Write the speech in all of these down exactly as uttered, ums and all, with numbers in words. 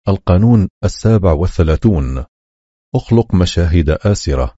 القانون السابع والثلاثون: اخلق مشاهد آسرة.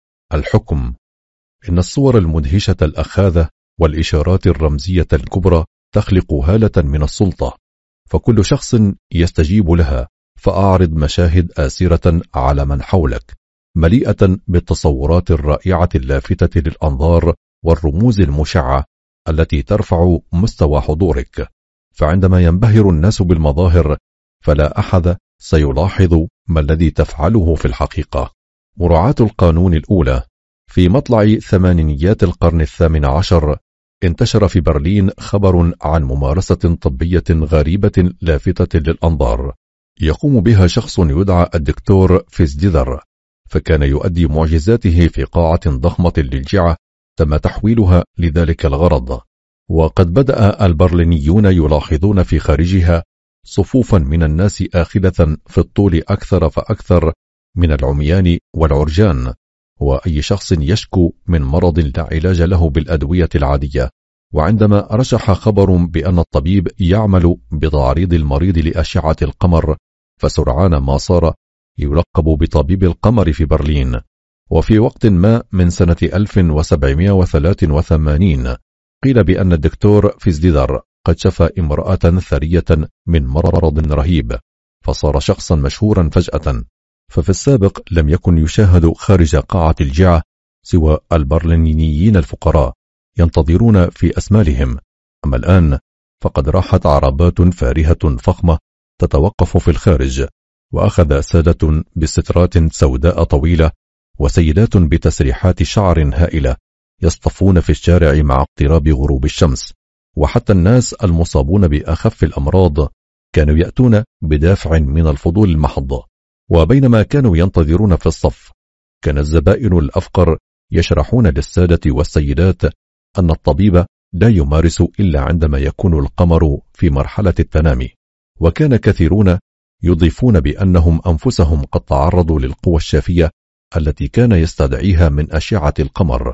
الحكم: إن الصور المدهشة الأخاذة والإشارات الرمزية الكبرى تخلق هالة من السلطة، فكل شخص يستجيب لها، فأعرض مشاهد آسرة على من حولك، مليئة بالتصورات الرائعة اللافتة للأنظار والرموز المشعة التي ترفع مستوى حضورك. فعندما ينبهر الناس بالمظاهر، فلا أحد سيلاحظ ما الذي تفعله في الحقيقة. مراعاة القانون الأولى. في مطلع ثمانينيات القرن الثامن عشر انتشر في برلين خبر عن ممارسة طبية غريبة لافتة للأنظار يقوم بها شخص يدعى الدكتور فيزديدر، فكان يؤدي معجزاته في قاعة ضخمة للجعة تم تحويلها لذلك الغرض. وقد بدأ البرلينيون يلاحظون في خارجها صفوفا من الناس آخذة في الطول أكثر فأكثر من العميان والعرجان، وأي شخص يشكو من مرض لا علاج له بالأدوية العادية. وعندما رشح خبر بأن الطبيب يعمل بتعريض المريض لأشعة القمر، فسرعان ما صار يلقب بطبيب القمر في برلين. وفي وقت ما من سنة ألف وسبعمائة وثلاثة وثمانين قيل بأن الدكتور فيزديدر قد شفى امرأة ثرية من مرض رهيب، فصار شخصا مشهورا فجأة. ففي السابق لم يكن يشاهد خارج قاعة الجعة سوى البرلينيين الفقراء ينتظرون في أسمالهم، أما الآن فقد راحت عربات فارهة فخمة تتوقف في الخارج، وأخذ سادة بسترات سوداء طويلة وسيدات بتسريحات شعر هائلة يصطفون في الشارع مع اقتراب غروب الشمس. وحتى الناس المصابون بأخف الأمراض كانوا يأتون بدافع من الفضول المحض. وبينما كانوا ينتظرون في الصف، كان الزبائن الأفقر يشرحون للسادة والسيدات أن الطبيب لا يمارس إلا عندما يكون القمر في مرحلة التنامي. وكان كثيرون يضيفون بأنهم أنفسهم قد تعرضوا للقوى الشافية التي كان يستدعيها من أشعة القمر.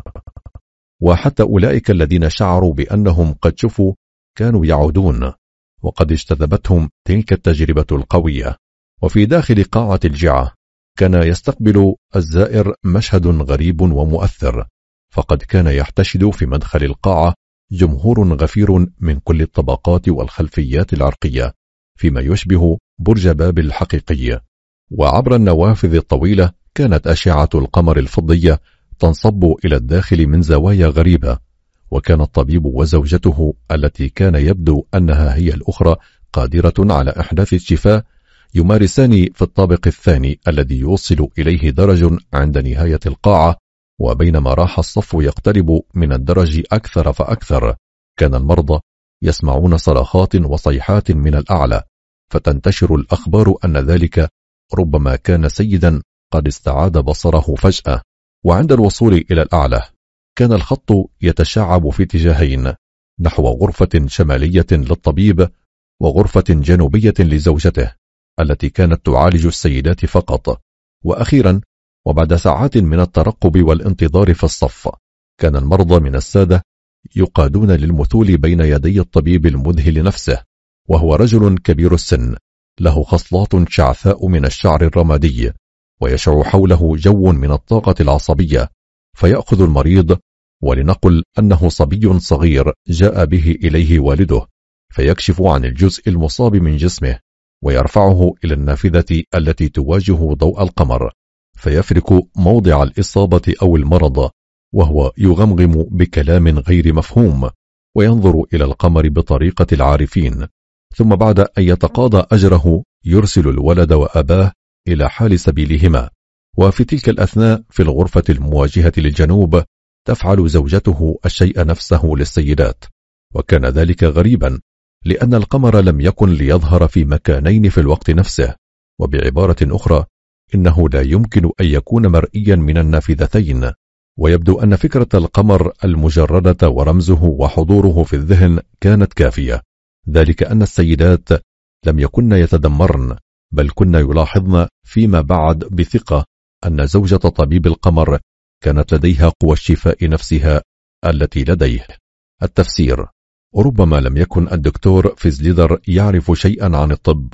وحتى أولئك الذين شعروا بأنهم قد شفوا كانوا يعودون، وقد اجتذبتهم تلك التجربة القوية. وفي داخل قاعة الجعة كان يستقبل الزائر مشهد غريب ومؤثر، فقد كان يحتشد في مدخل القاعة جمهور غفير من كل الطبقات والخلفيات العرقية، فيما يشبه برج بابل الحقيقي. وعبر النوافذ الطويلة كانت أشعة القمر الفضية تنصب إلى الداخل من زوايا غريبة. وكان الطبيب وزوجته التي كان يبدو أنها هي الأخرى قادرة على إحداث الشفاء يمارسان في الطابق الثاني الذي يوصل إليه درج عند نهاية القاعة. وبينما راح الصف يقترب من الدرج أكثر فأكثر، كان المرضى يسمعون صراخات وصيحات من الأعلى، فتنتشر الأخبار أن ذلك ربما كان سيدا قد استعاد بصره فجأة. وعند الوصول إلى الأعلى كان الخط يتشعب في اتجاهين، نحو غرفة شمالية للطبيب وغرفة جنوبية لزوجته التي كانت تعالج السيدات فقط. وأخيرا، وبعد ساعات من الترقب والانتظار في الصف، كان المرضى من السادة يقادون للمثول بين يدي الطبيب المذهل نفسه، وهو رجل كبير السن له خصلات شعثاء من الشعر الرمادي، ويشع حوله جو من الطاقة العصبية. فيأخذ المريض، ولنقل أنه صبي صغير جاء به إليه والده، فيكشف عن الجزء المصاب من جسمه ويرفعه إلى النافذة التي تواجه ضوء القمر، فيفرك موضع الإصابة أو المرض وهو يغمغم بكلام غير مفهوم، وينظر إلى القمر بطريقة العارفين. ثم بعد أن يتقاضى أجره يرسل الولد وأباه إلى حال سبيلهما. وفي تلك الأثناء في الغرفة المواجهة للجنوب تفعل زوجته الشيء نفسه للسيدات. وكان ذلك غريبا، لأن القمر لم يكن ليظهر في مكانين في الوقت نفسه، وبعبارة أخرى إنه لا يمكن أن يكون مرئيا من النافذتين. ويبدو أن فكرة القمر المجردة ورمزه وحضوره في الذهن كانت كافية، ذلك أن السيدات لم يكن يتدمرن، بل كن يلاحظن فيما بعد بثقة أن زوجة طبيب القمر كانت لديها قوى الشفاء نفسها التي لديه. التفسير: ربما لم يكن الدكتور فيزديدر يعرف شيئا عن الطب،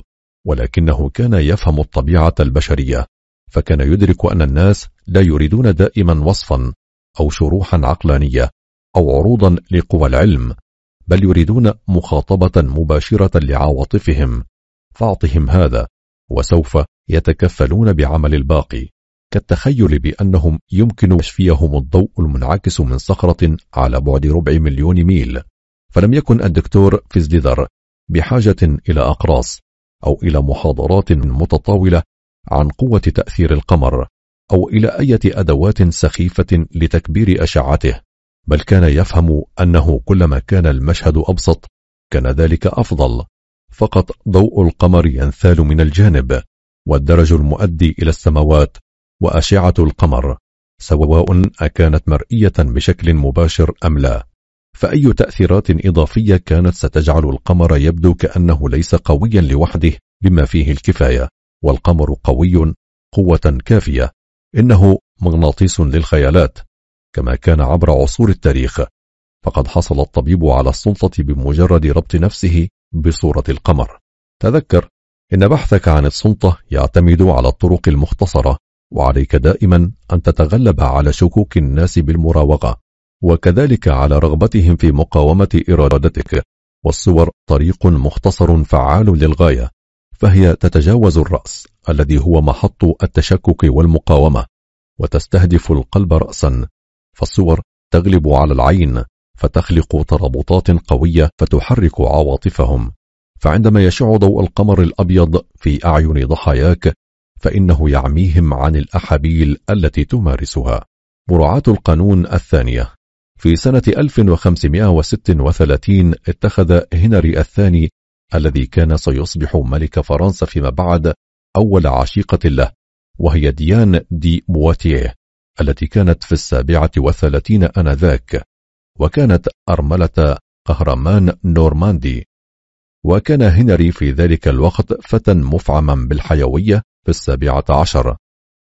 ولكنه كان يفهم الطبيعة البشرية، فكان يدرك أن الناس لا يريدون دائما وصفا أو شروحا عقلانية أو عروضا لقوى العلم، بل يريدون مخاطبة مباشرة لعواطفهم، فاعطهم هذا وسوف يتكفلون بعمل الباقي، كالتخيل بأنهم يمكن كشفهم الضوء المنعكس من صخرة على بعد ربع مليون ميل. فلم يكن الدكتور فيزليدر بحاجة إلى أقراص أو إلى محاضرات متطاولة عن قوة تأثير القمر أو إلى أي أدوات سخيفة لتكبير أشعته، بل كان يفهم أنه كلما كان المشهد أبسط كان ذلك أفضل. فقط ضوء القمر ينثال من الجانب، والدرج المؤدي إلى السماوات وأشعة القمر، سواء أكانت مرئية بشكل مباشر أم لا، فأي تأثيرات إضافية كانت ستجعل القمر يبدو كأنه ليس قويا لوحده بما فيه الكفاية، والقمر قوي قوة كافية، إنه مغناطيس للخيالات، كما كان عبر عصور التاريخ. فقد حصل الطبيب على السلطة بمجرد ربط نفسه بصورة القمر. تذكر إن بحثك عن السلطة يعتمد على الطرق المختصرة، وعليك دائما أن تتغلب على شكوك الناس بالمراوغة، وكذلك على رغبتهم في مقاومة إرادتك. والصور طريق مختصر فعال للغاية، فهي تتجاوز الرأس الذي هو محط التشكك والمقاومة، وتستهدف القلب رأسا، فالصور تغلب على العين فتخلق ترابطات قوية فتحرك عواطفهم. فعندما يشع ضوء القمر الأبيض في أعين ضحاياك فإنه يعميهم عن الأحابيل التي تمارسها. مراعاة القانون الثانية. في سنة ألف وخمسمائة وستة وثلاثين اتخذ هنري الثاني الذي كان سيصبح ملك فرنسا فيما بعد أول عشيقة له، وهي ديان دي بواتيه التي كانت في السابعة والثلاثين آنذاك، وكانت أرملة قهرمان نورماندي. وكان هنري في ذلك الوقت فتى مفعما بالحيوية في السابعة عشر،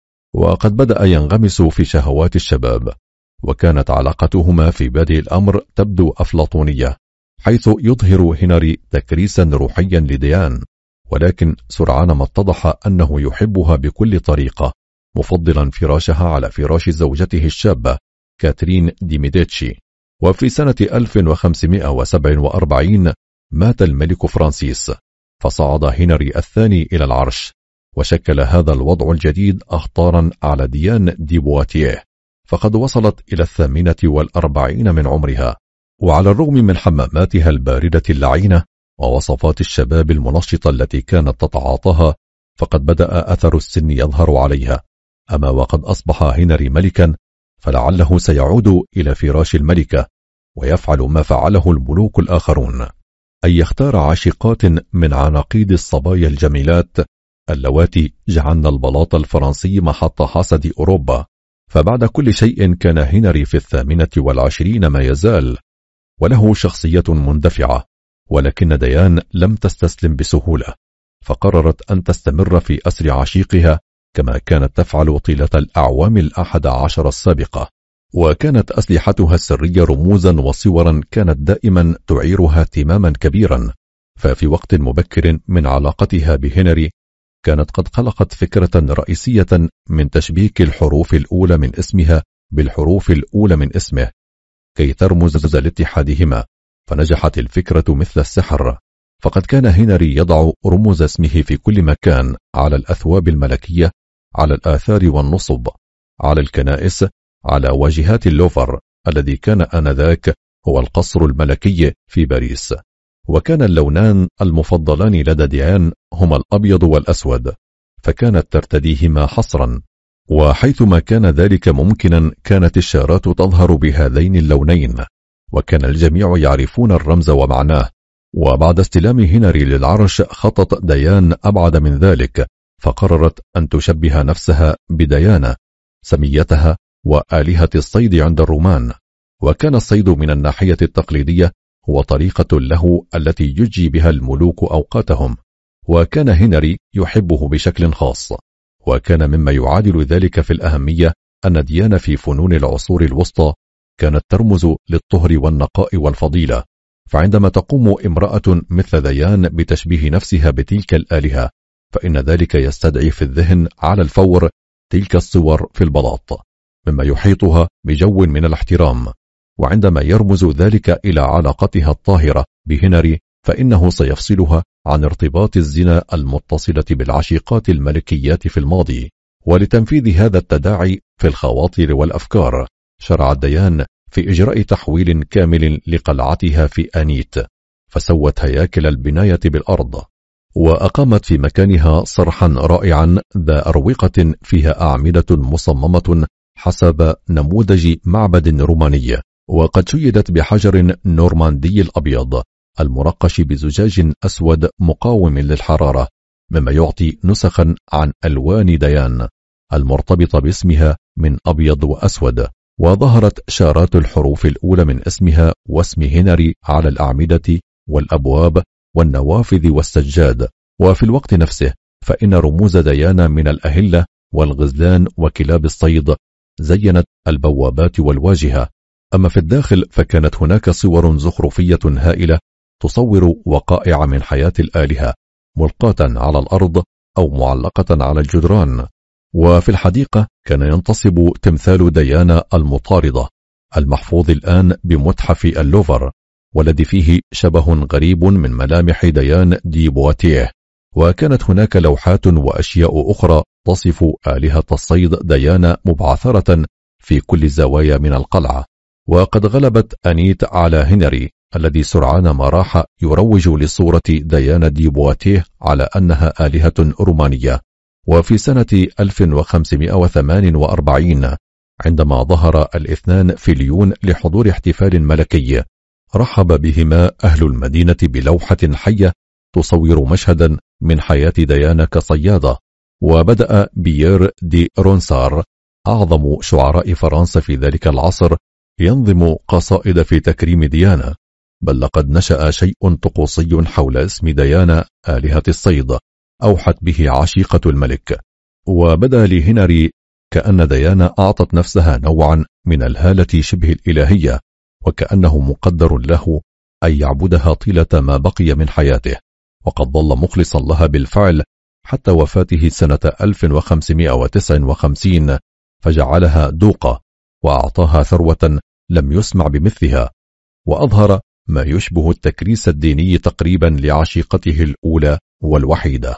وقد بدأ ينغمس في شهوات الشباب، وكانت علاقتهما في بادئ الأمر تبدو أفلاطونية، حيث يظهر هنري تكريسا روحيا لديان، ولكن سرعان ما اتضح أنه يحبها بكل طريقة، مفضلا فراشها على فراش زوجته الشابة كاترين دي ميديتشي. وفي سنة ألف وخمسمائة وسبعة وأربعين مات الملك فرانسيس، فصعد هنري الثاني إلى العرش، وشكل هذا الوضع الجديد أخطارا على ديان دي بواتيه، فقد وصلت إلى الثامنة والأربعين من عمرها، وعلى الرغم من حماماتها الباردة اللعينة ووصفات الشباب المنشطة التي كانت تتعاطاها، فقد بدأ أثر السن يظهر عليها. أما وقد أصبح هنري ملكا، فلعله سيعود إلى فراش الملكة ويفعل ما فعله الملوك الآخرون، أن يختار عاشقات من عناقيد الصبايا الجميلات اللواتي جعلن البلاط الفرنسي محط حسد أوروبا. فبعد كل شيء كان هنري في الثامنة والعشرين ما يزال، وله شخصية مندفعة، ولكن ديان لم تستسلم بسهولة، فقررت أن تستمر في أسر عشيقها كما كانت تفعل طيلة الأعوام الأحد عشر السابقة، وكانت أسلحتها السرية رموزا وصورا كانت دائما تعيرها اهتماما كبيرا. ففي وقت مبكر من علاقتها بهنري كانت قد خلقت فكرة رئيسية من تشبيك الحروف الأولى من اسمها بالحروف الأولى من اسمه كي ترمز لاتحادهما، فنجحت الفكرة مثل السحر. فقد كان هنري يضع رموز اسمه في كل مكان، على الأثواب الملكية، على الآثار والنصب، على الكنائس، على واجهات اللوفر الذي كان آنذاك هو القصر الملكي في باريس. وكان اللونان المفضلان لدى ديان هما الأبيض والأسود، فكانت ترتديهما حصرا، وحيثما كان ذلك ممكنا كانت الشارات تظهر بهذين اللونين، وكان الجميع يعرفون الرمز ومعناه. وبعد استلام هنري للعرش خطت ديان أبعد من ذلك، فقررت أن تشبه نفسها بديانا سميتها وآلهة الصيد عند الرومان. وكان الصيد من الناحية التقليدية هو طريقة له التي يجي بها الملوك أوقاتهم، وكان هنري يحبه بشكل خاص. وكان مما يعادل ذلك في الأهمية أن ديان في فنون العصور الوسطى كانت ترمز للطهر والنقاء والفضيلة، فعندما تقوم امرأة مثل ديان بتشبيه نفسها بتلك الآلهة فإن ذلك يستدعي في الذهن على الفور تلك الصور في البلاط مما يحيطها بجو من الاحترام. وعندما يرمز ذلك إلى علاقتها الطاهرة بهنري فإنه سيفصلها عن ارتباط الزنا المتصلة بالعشيقات الملكيات في الماضي. ولتنفيذ هذا التداعي في الخواطر والأفكار شرعت ديان في إجراء تحويل كامل لقلعتها في أنيت، فسوت هياكل البناية بالأرض، وأقامت في مكانها صرحا رائعا ذا أروقة فيها أعمدة مصممة حسب نموذج معبد روماني، وقد شيدت بحجر نورماندي الأبيض المرقش بزجاج أسود مقاوم للحرارة، مما يعطي نسخا عن ألوان ديان المرتبطة باسمها من أبيض وأسود. وظهرت شارات الحروف الأولى من اسمها واسم هنري على الأعمدة والأبواب والنوافذ والسجاد. وفي الوقت نفسه فإن رموز ديان من الأهلة والغزلان وكلاب الصيد زينت البوابات والواجهة. أما في الداخل فكانت هناك صور زخرفية هائلة تصور وقائع من حياة الآلهة ملقاة على الأرض أو معلقة على الجدران. وفي الحديقة كان ينتصب تمثال ديانا المطاردة المحفوظ الآن بمتحف اللوفر، والذي فيه شبه غريب من ملامح ديان دي بواتيه. وكانت هناك لوحات وأشياء أخرى تصف آلهة الصيد ديانا مبعثرة في كل زوايا من القلعة. وقد غلبت أنيت على هنري الذي سرعان ما راح يروج لصورة ديانا دي بواتيه على أنها آلهة رومانية. وفي سنة ألف وخمسمائة وثمانية وأربعين عندما ظهر الاثنان في ليون لحضور احتفال ملكي رحب بهما أهل المدينة بلوحة حية تصور مشهدا من حياة ديانا كصيادة. وبدأ بيير دي رونسار أعظم شعراء فرنسا في ذلك العصر ينظم قصائد في تكريم ديانا، بل لقد نشأ شيء طقوسي حول اسم ديانا آلهة الصيد أوحت به عشيقة الملك. وبدا لهنري كأن ديانا أعطت نفسها نوعا من الهالة شبه الإلهية، وكأنه مقدر له أن يعبدها طيلة ما بقي من حياته، وقد ظل مخلصا لها بالفعل حتى وفاته سنة ألف وخمسمائة وتسعة وخمسين، فجعلها دوقة وأعطاها ثروة لم يسمع بمثلها، وأظهر ما يشبه التكريس الديني تقريبا لعشيقته الأولى والوحيدة.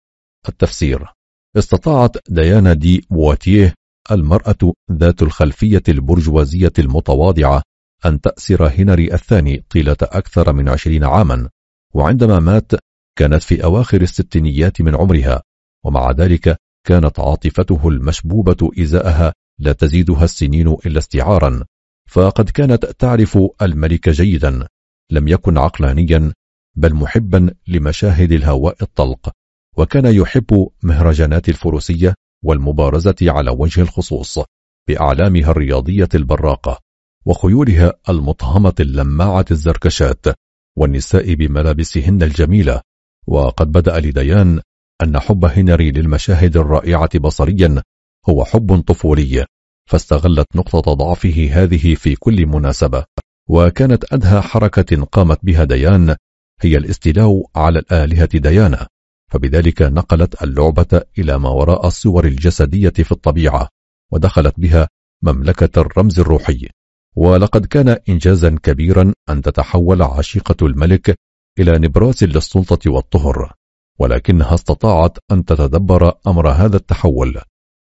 التفسير: استطاعت ديانا دي بواتيه المرأة ذات الخلفية البرجوازية المتواضعة أن تأسر هنري الثاني طيلة أكثر من عشرين عاما، وعندما مات كانت في أواخر الستينيات من عمرها، ومع ذلك كانت عاطفته المشبوبة إزاءها لا تزيدها السنين إلا استعارا، فقد كانت تعرف الملك جيدا، لم يكن عقلانيا بل محبا لمشاهد الهواء الطلق، وكان يحب مهرجانات الفروسية والمبارزة على وجه الخصوص بأعلامها الرياضية البراقة وخيولها المطهمة اللماعة الزركشات والنساء بملابسهن الجميلة. وقد بدأ لديان أن حب هنري للمشاهد الرائعة بصريا هو حب طفولي، فاستغلت نقطة ضعفه هذه في كل مناسبة، وكانت أدهى حركة قامت بها ديان هي الاستيلاء على الآلهة ديانا، فبذلك نقلت اللعبة إلى ما وراء الصور الجسدية في الطبيعة، ودخلت بها مملكة الرمز الروحي. ولقد كان إنجازا كبيرا أن تتحول عشيقة الملك إلى نبراس للسلطة والطهر، ولكنها استطاعت أن تتدبر أمر هذا التحول،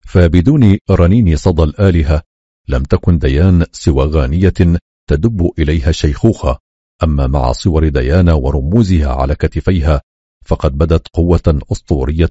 فبدون رنين صدى الآلهة لم تكن ديان سوى غانية تدب إليها الشيخوخة. أما مع صور ديانا ورموزها على كتفيها فقد بدت قوة أسطورية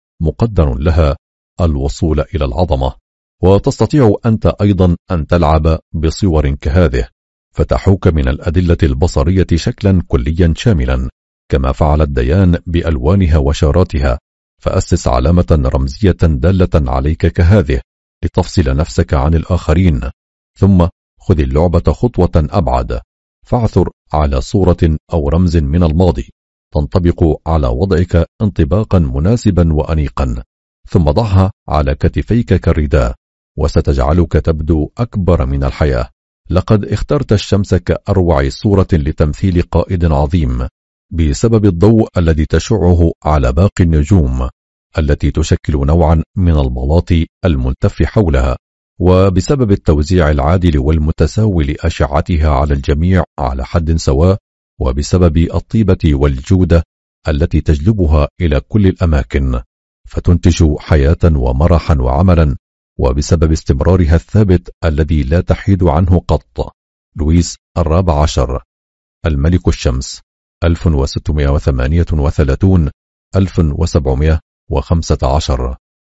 مقدر لها الوصول إلى العظمة، وتستطيع أنت أيضا أن تلعب بصور كهذه فتحوك من الأدلة البصرية شكلا كليا شاملا، كما فعلت ديان بألوانها وشاراتها، فأسس علامة رمزية دالة عليك كهذه لتفصل نفسك عن الآخرين. ثم خذ اللعبة خطوة أبعد، فاعثر على صورة أو رمز من الماضي تنطبق على وضعك انطباقا مناسبا وأنيقا، ثم ضعها على كتفيك كالرداء، وستجعلك تبدو أكبر من الحياة. لقد اخترت الشمس كأروع صورة لتمثيل قائد عظيم بسبب الضوء الذي تشعه على باقي النجوم، التي تشكل نوعا من البلاط الملتف حولها، وبسبب التوزيع العادل والمتساوي لأشعتها على الجميع على حد سواء، وبسبب الطيبة والجودة التي تجلبها إلى كل الأماكن، فتنتج حياة ومرحا وعملا، وبسبب استمرارها الثابت الذي لا تحيد عنه قط. لويس الرابع عشر. الملك الشمس ألف وستمائة وثمانية وثلاثين ألف وسبعمائة وخمسة عشر.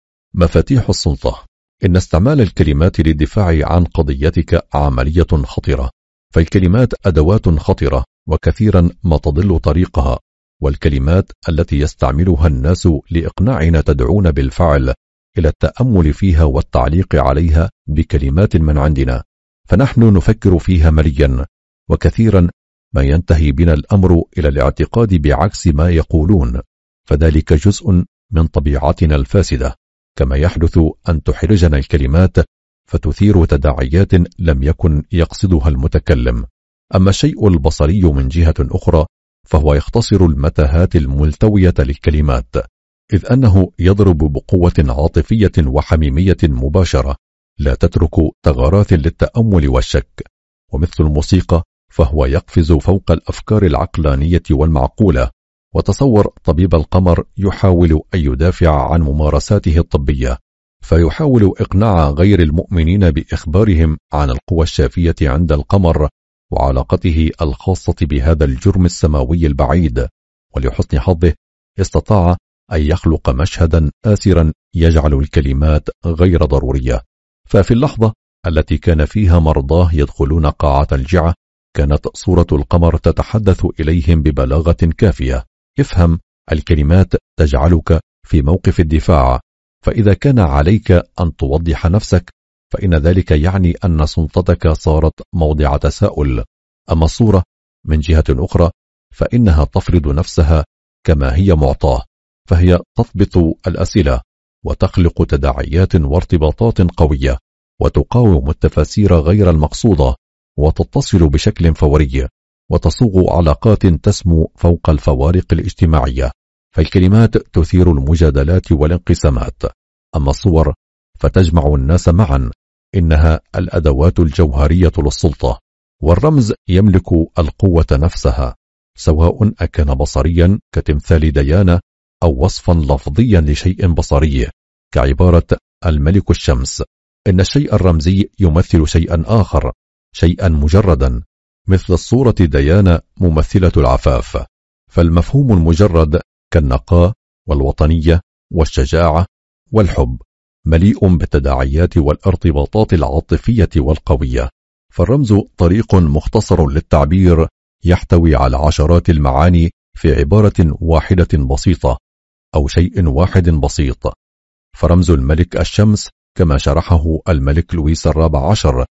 مفاتيح السلطة. إن استعمال الكلمات للدفاع عن قضيتك عملية خطرة، فالكلمات أدوات خطرة وكثيرا ما تضل طريقها، والكلمات التي يستعملها الناس لإقناعنا تدعون بالفعل إلى التأمل فيها والتعليق عليها بكلمات من عندنا، فنحن نفكر فيها مليا، وكثيرا ما ينتهي بنا الأمر إلى الاعتقاد بعكس ما يقولون، فذلك جزء من طبيعتنا الفاسدة. كما يحدث أن تحرجنا الكلمات فتثير تداعيات لم يكن يقصدها المتكلم. أما الشيء البصري من جهة أخرى فهو يختصر المتاهات الملتوية للكلمات، إذ أنه يضرب بقوة عاطفية وحميمية مباشرة لا تترك ثغرات للتأمل والشك. ومثل الموسيقى فهو يقفز فوق الأفكار العقلانية والمعقولة. وتصور طبيب القمر يحاول أن يدافع عن ممارساته الطبية، فيحاول إقناع غير المؤمنين بإخبارهم عن القوى الشافية عند القمر وعلاقته الخاصة بهذا الجرم السماوي البعيد، ولحسن حظه استطاع أن يخلق مشهدا آسرا يجعل الكلمات غير ضرورية. ففي اللحظة التي كان فيها مرضاه يدخلون قاعة الجعة كانت صورة القمر تتحدث إليهم ببلاغة كافية. افهم، الكلمات تجعلك في موقف الدفاع، فإذا كان عليك أن توضح نفسك فإن ذلك يعني أن سلطتك صارت موضع تساؤل. أما الصورة من جهة أخرى فإنها تفرض نفسها كما هي معطاه، فهي تضبط الأسئلة وتخلق تداعيات وارتباطات قوية، وتقاوم التفاسير غير المقصودة، وتتصل بشكل فوري، وتصوغ علاقات تسمو فوق الفوارق الاجتماعية. فالكلمات تثير المجادلات والانقسامات، أما الصور فتجمع الناس معا. إنها الأدوات الجوهرية للسلطة، والرمز يملك القوة نفسها، سواء أكان بصريا كتمثال ديانة أو وصفا لفظيا لشيء بصري كعبارة الملك الشمس. إن الشيء الرمزي يمثل شيئا آخر، شيئا مجردا، مثل الصورة ديانة ممثلة العفاف. فالمفهوم المجرد كالنقاء والوطنية والشجاعة والحب مليء بالتداعيات والارتباطات العاطفية والقوية. فالرمز طريق مختصر للتعبير يحتوي على عشرات المعاني في عبارة واحدة بسيطة أو شيء واحد بسيط. فرمز الملك الشمس كما شرحه الملك لويس الرابع عشر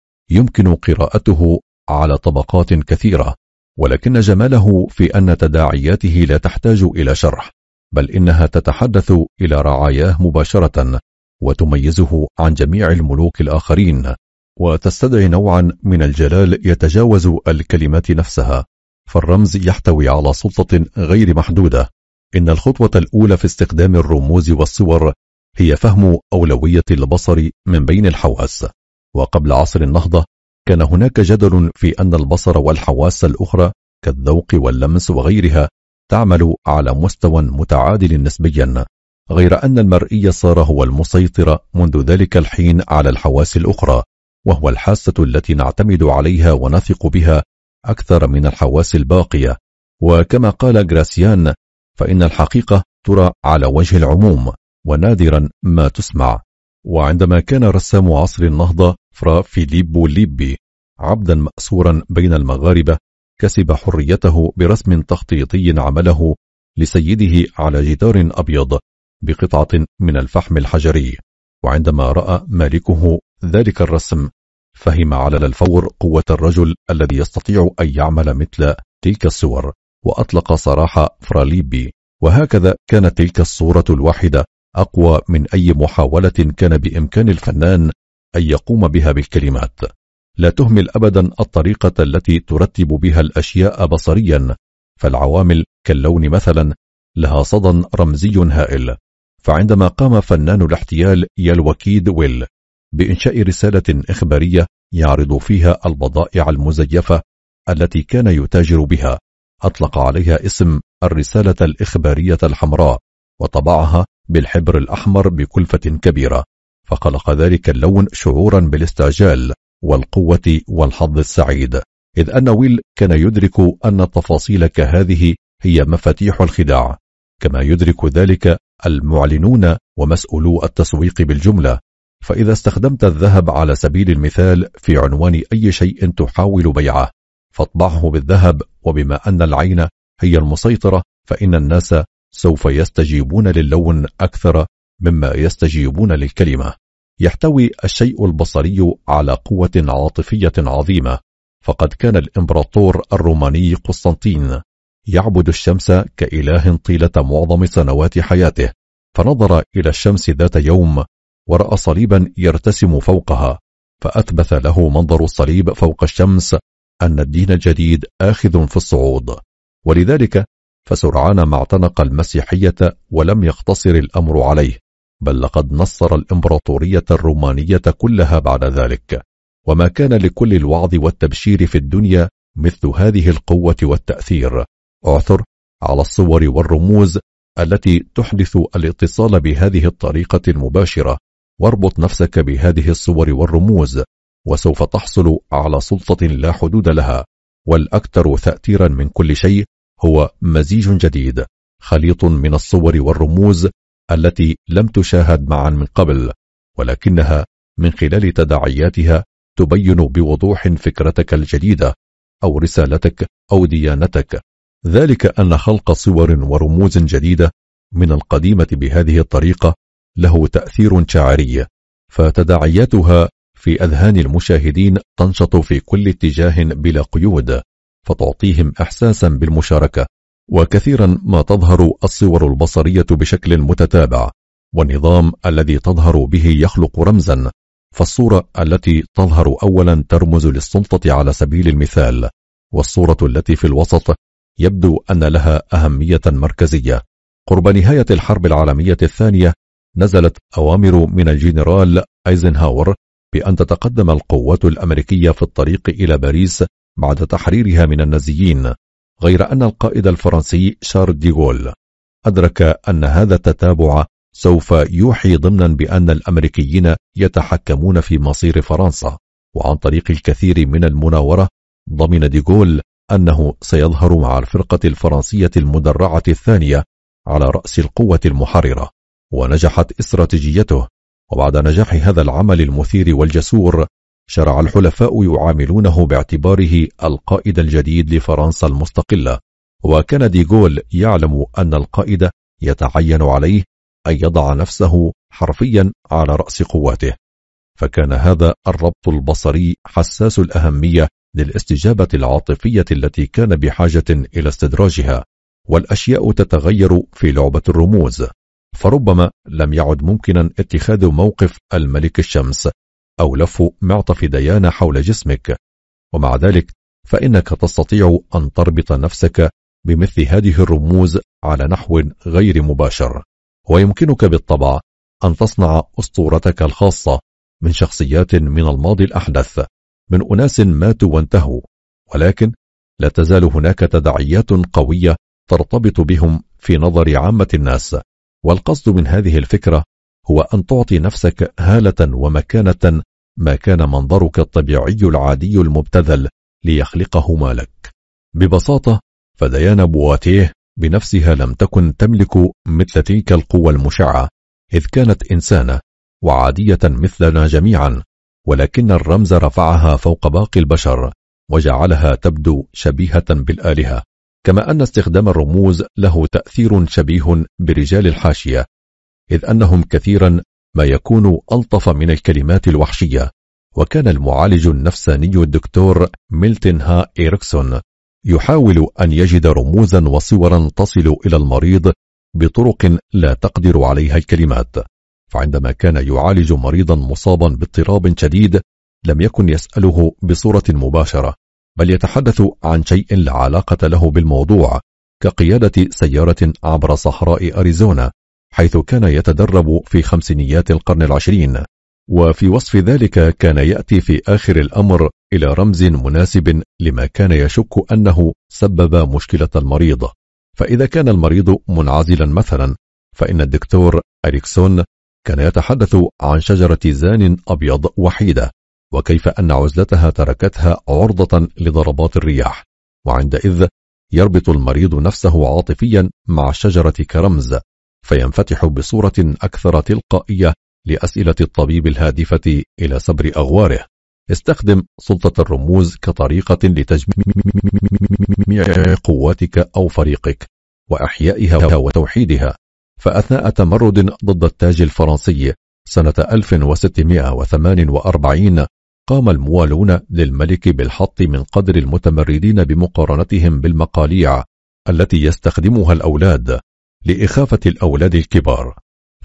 يمكن قراءته على طبقات كثيرة، ولكن جماله في أن تداعياته لا تحتاج إلى شرح، بل إنها تتحدث إلى رعاياه مباشرة وتميزه عن جميع الملوك الآخرين، وتستدعي نوعا من الجلال يتجاوز الكلمات نفسها. فالرمز يحتوي على سلطة غير محدودة. إن الخطوة الأولى في استخدام الرموز والصور هي فهم أولوية البصر من بين الحواس. وقبل عصر النهضة كان هناك جدل في أن البصر والحواس الأخرى كالذوق واللمس وغيرها تعمل على مستوى متعادل نسبيا، غير أن المرئي صار هو المسيطر منذ ذلك الحين على الحواس الأخرى، وهو الحاسة التي نعتمد عليها ونثق بها أكثر من الحواس الباقية. وكما قال جراسيان فإن الحقيقة ترى على وجه العموم ونادرا ما تسمع. وعندما كان رسام عصر النهضة فرا فيليبو ليبي عبدا مأسورا بين المغاربة كسب حريته برسم تخطيطي عمله لسيده على جدار أبيض بقطعة من الفحم الحجري. وعندما رأى مالكه ذلك الرسم فهم على الفور قوة الرجل الذي يستطيع أن يعمل مثل تلك الصور، وأطلق سراح فراليبي. وهكذا كانت تلك الصورة الواحدة أقوى من أي محاولة كان بإمكان الفنان أن يقوم بها بالكلمات. لا تهمل أبدا الطريقة التي ترتب بها الأشياء بصريا، فالعوامل كاللون مثلا لها صدى رمزي هائل. فعندما قام فنان الاحتيال يالوكيد ويل بإنشاء رسالة إخبارية يعرض فيها البضائع المزيفة التي كان يتاجر بها، أطلق عليها اسم الرسالة الإخبارية الحمراء، وطبعها بالحبر الأحمر بكلفة كبيرة، فخلق ذلك اللون شعورا بالاستعجال والقوة والحظ السعيد، إذ أن ويل كان يدرك أن التفاصيل كهذه هي مفاتيح الخداع، كما يدرك ذلك المعلنون ومسؤولو التسويق بالجملة. فإذا استخدمت الذهب على سبيل المثال في عنوان أي شيء تحاول بيعه، فاطبعه بالذهب، وبما أن العين هي المسيطرة فإن الناس سوف يستجيبون للون أكثر مما يستجيبون للكلمة. يحتوي الشيء البصري على قوة عاطفية عظيمة، فقد كان الإمبراطور الروماني قسطنطين يعبد الشمس كإله طيلة معظم سنوات حياته، فنظر إلى الشمس ذات يوم ورأى صليبا يرتسم فوقها، فأثبت له منظر الصليب فوق الشمس أن الدين الجديد آخذ في الصعود. ولذلك فسرعان ما اعتنق المسيحية، ولم يقتصر الأمر عليه، بل لقد نصر الإمبراطورية الرومانية كلها بعد ذلك. وما كان لكل الوعظ والتبشير في الدنيا مثل هذه القوة والتأثير. اعثر على الصور والرموز التي تحدث الاتصال بهذه الطريقة المباشرة، واربط نفسك بهذه الصور والرموز، وسوف تحصل على سلطة لا حدود لها. والأكثر تأثيرا من كل شيء هو مزيج جديد، خليط من الصور والرموز التي لم تشاهد معا من قبل، ولكنها من خلال تداعياتها تبين بوضوح فكرتك الجديدة أو رسالتك أو ديانتك. ذلك أن خلق صور ورموز جديدة من القديمة بهذه الطريقة له تأثير شاعري، فتداعياتها في أذهان المشاهدين تنشط في كل اتجاه بلا قيود، فتعطيهم إحساسا بالمشاركة. وكثيرا ما تظهر الصور البصرية بشكل متتابع، والنظام الذي تظهر به يخلق رمزا، فالصورة التي تظهر أولا ترمز للسلطة على سبيل المثال، والصورة التي في الوسط يبدو أن لها أهمية مركزية. قرب نهاية الحرب العالمية الثانية نزلت أوامر من الجنرال أيزنهاور بأن تتقدم القوات الأمريكية في الطريق إلى باريس بعد تحريرها من النازيين، غير أن القائد الفرنسي شارل ديغول أدرك أن هذا التتابع سوف يوحي ضمنا بأن الأمريكيين يتحكمون في مصير فرنسا، وعن طريق الكثير من المناورة ضمن ديغول أنه سيظهر مع الفرقة الفرنسية المدرعة الثانية على رأس القوة المحررة، ونجحت استراتيجيته. وبعد نجاح هذا العمل المثير والجسور، شرع الحلفاء يعاملونه باعتباره القائد الجديد لفرنسا المستقلة، وكان ديغول يعلم أن القائد يتعين عليه أن يضع نفسه حرفيا على رأس قواته. فكان هذا الربط البصري حساس الأهمية للاستجابة العاطفية التي كان بحاجة إلى استدراجها. والأشياء تتغير في لعبة الرموز، فربما لم يعد ممكنا اتخاذ موقف الملك الشمس أو لف معطف ديانة حول جسمك، ومع ذلك فإنك تستطيع أن تربط نفسك بمثل هذه الرموز على نحو غير مباشر، ويمكنك بالطبع أن تصنع أسطورتك الخاصة من شخصيات من الماضي الأحدث، من أناس ماتوا وانتهوا، ولكن لا تزال هناك تداعيات قوية ترتبط بهم في نظر عامة الناس. والقصد من هذه الفكرة هو أن تعطي نفسك هالة ومكانة ما كان منظرك الطبيعي العادي المبتذل ليخلقهما لك. ببساطة فديانا بواتيه بنفسها لم تكن تملك مثل تلك القوة المشعة، إذ كانت إنسانة وعادية مثلنا جميعا، ولكن الرمز رفعها فوق باقي البشر وجعلها تبدو شبيهة بالآلهة. كما أن استخدام الرموز له تأثير شبيه برجال الحاشية، إذ أنهم كثيرا ما يكون ألطف من الكلمات الوحشية. وكان المعالج النفساني الدكتور ميلتون ها إيريكسون يحاول أن يجد رموزا وصورا تصل إلى المريض بطرق لا تقدر عليها الكلمات. فعندما كان يعالج مريضا مصابا باضطراب شديد لم يكن يسأله بصورة مباشرة، بل يتحدث عن شيء لا علاقة له بالموضوع، كقيادة سيارة عبر صحراء أريزونا، حيث كان يتدرب في خمسينيات القرن العشرين، وفي وصف ذلك كان يأتي في آخر الأمر إلى رمز مناسب لما كان يشك أنه سبب مشكلة المريض. فإذا كان المريض منعزلا مثلا، فإن الدكتور إريكسون كان يتحدث عن شجرة زان أبيض وحيدة، وكيف أن عزلتها تركتها عرضة لضربات الرياح، وعندئذ يربط المريض نفسه عاطفيا مع الشجرة كرمز، فينفتح بصورة أكثر تلقائية لأسئلة الطبيب الهادفة إلى سبر أغواره. استخدم سلطة الرموز كطريقة لتجميع قواتك أو فريقك وإحيائها وتوحيدها. فأثناء تمرد ضد التاج الفرنسي سنة ألف وستمائة وثمانية وأربعين، قام الموالون للملك بالحط من قدر المتمردين بمقارنتهم بالمقاليع التي يستخدمها الأولاد لإخافة الأولاد الكبار.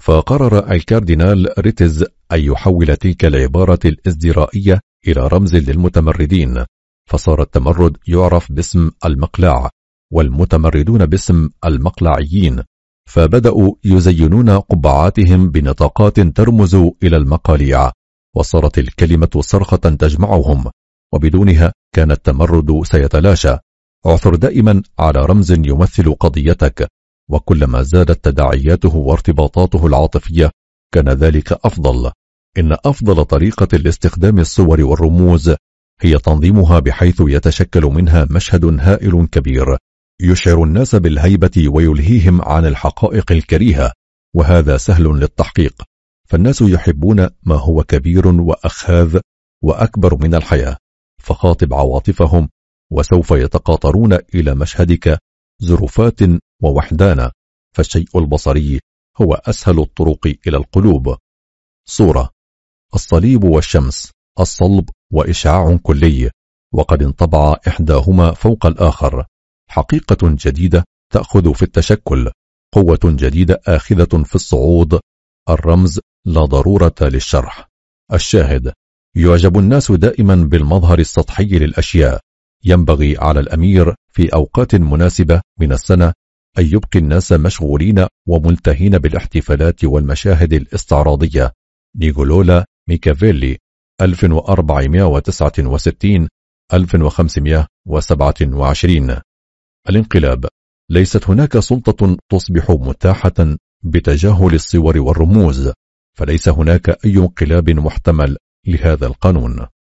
فقرر الكاردينال ريتز أن يحول تلك العبارة الازدرائية إلى رمز للمتمردين، فصار التمرد يعرف باسم المقلاع والمتمردون باسم المقلعيين، فبدأوا يزينون قبعاتهم بنطاقات ترمز إلى المقاليع، وصارت الكلمة صرخة تجمعهم، وبدونها كان التمرد سيتلاشى. اعثر دائما على رمز يمثل قضيتك، وكلما زادت تداعياته وارتباطاته العاطفية كان ذلك أفضل. إن أفضل طريقة لاستخدام الصور والرموز هي تنظيمها بحيث يتشكل منها مشهد هائل كبير يشعر الناس بالهيبة ويلهيهم عن الحقائق الكريهة، وهذا سهل للتحقيق، فالناس يحبون ما هو كبير وأخاذ وأكبر من الحياة، فخاطب عواطفهم وسوف يتقاطرون إلى مشهدك زرفات ووحدانا، فالشيء البصري هو أسهل الطرق إلى القلوب. صورة: الصليب والشمس، الصلب وإشعاع كلي، وقد انطبع إحداهما فوق الآخر. حقيقة جديدة تأخذ في التشكل، قوة جديدة آخذة في الصعود. الرمز لا ضرورة للشرح. الشاهد: يعجب الناس دائما بالمظهر السطحي للأشياء. ينبغي على الأمير في أوقات مناسبة من السنة أن يبقي الناس مشغولين وملتهين بالاحتفالات والمشاهد الاستعراضية. نيكولولا ميكافيلي ألف وأربعمائة وتسعة وستين ألف وخمسمائة وسبعة وعشرين. الانقلاب: ليست هناك سلطة تصبح متاحة بتجاهل الصور والرموز، فليس هناك أي انقلاب محتمل لهذا القانون.